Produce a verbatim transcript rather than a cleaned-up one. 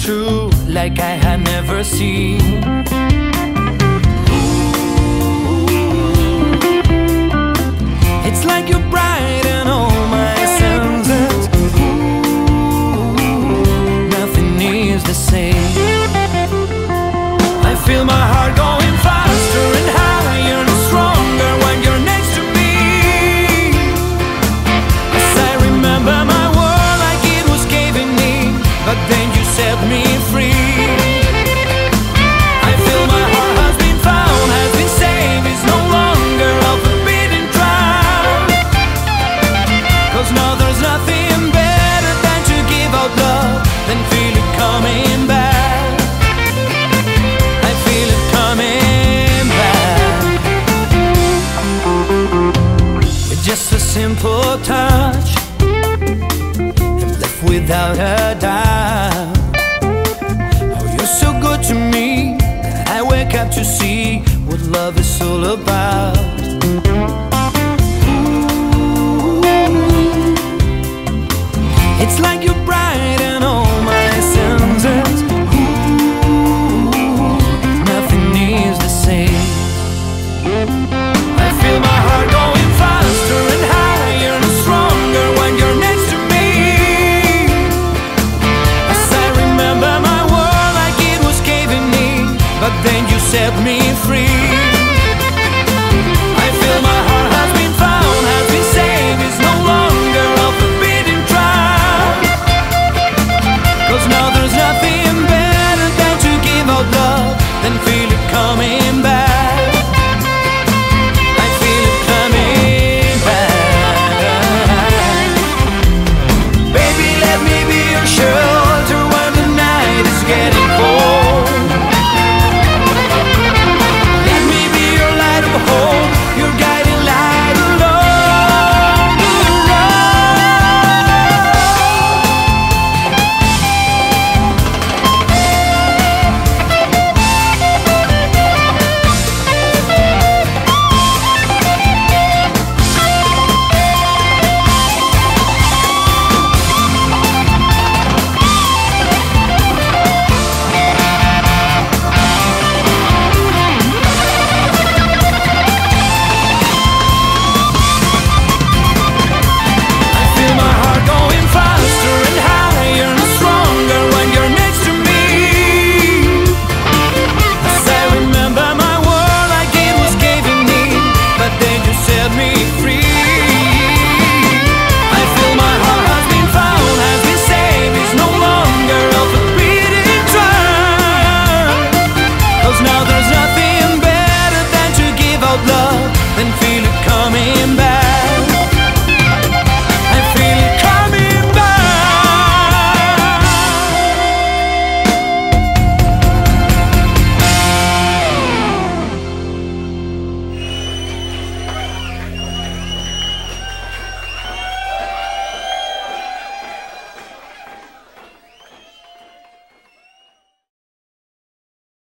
true like I had never seen. It's like you brighten all my senses. Nothing is the same. I feel my heart going faster and higher and stronger when you're next to me. As I remember my world like it was caving in, but then you set me free. I feel my heart has been found, has been saved, it's no longer a forbidden trial. Cause now there's nothing better than to give out love, than feel it coming back. I feel it coming back. With just a simple touch, I'm left without a doubt. Oh, you're so good to me that I wake up to see what love is all about. It's like you brighten all my senses. Ooh, nothing is the same. I feel my heart going faster and higher and stronger when you're next to me. As I remember my world like it was caving in, but then you set me free. I feel my heart has been found, has been saved, it's no longer a forbidden trial. Cause now there's nothing better than to give out love, than feel it coming back. I feel it coming back. Baby, let me be your shelter when the night is getting cold. Let me be your light of hope, your guiding light along the road. I feel my heart going faster and higher and stronger when you're next to me. As I remember my world like it was caving in, but then you set me free. I feel my heart has been found, has been saved, it's no longer a forbidden trial. Cause now